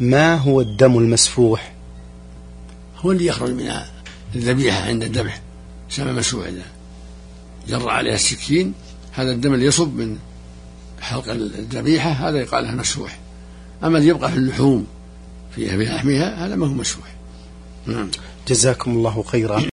ما هو الدم المسفوح؟ هو اللي يخرج من الذبيحة عند الذبح، سمى مسفوح، إذا جر عليها السكين هذا الدم اللي يصب من حلق الذبيحة هذا يقال له مسفوح. أما اللي يبقى في اللحوم في لحمها هذا ما هو مسفوح. جزاكم الله خيرا.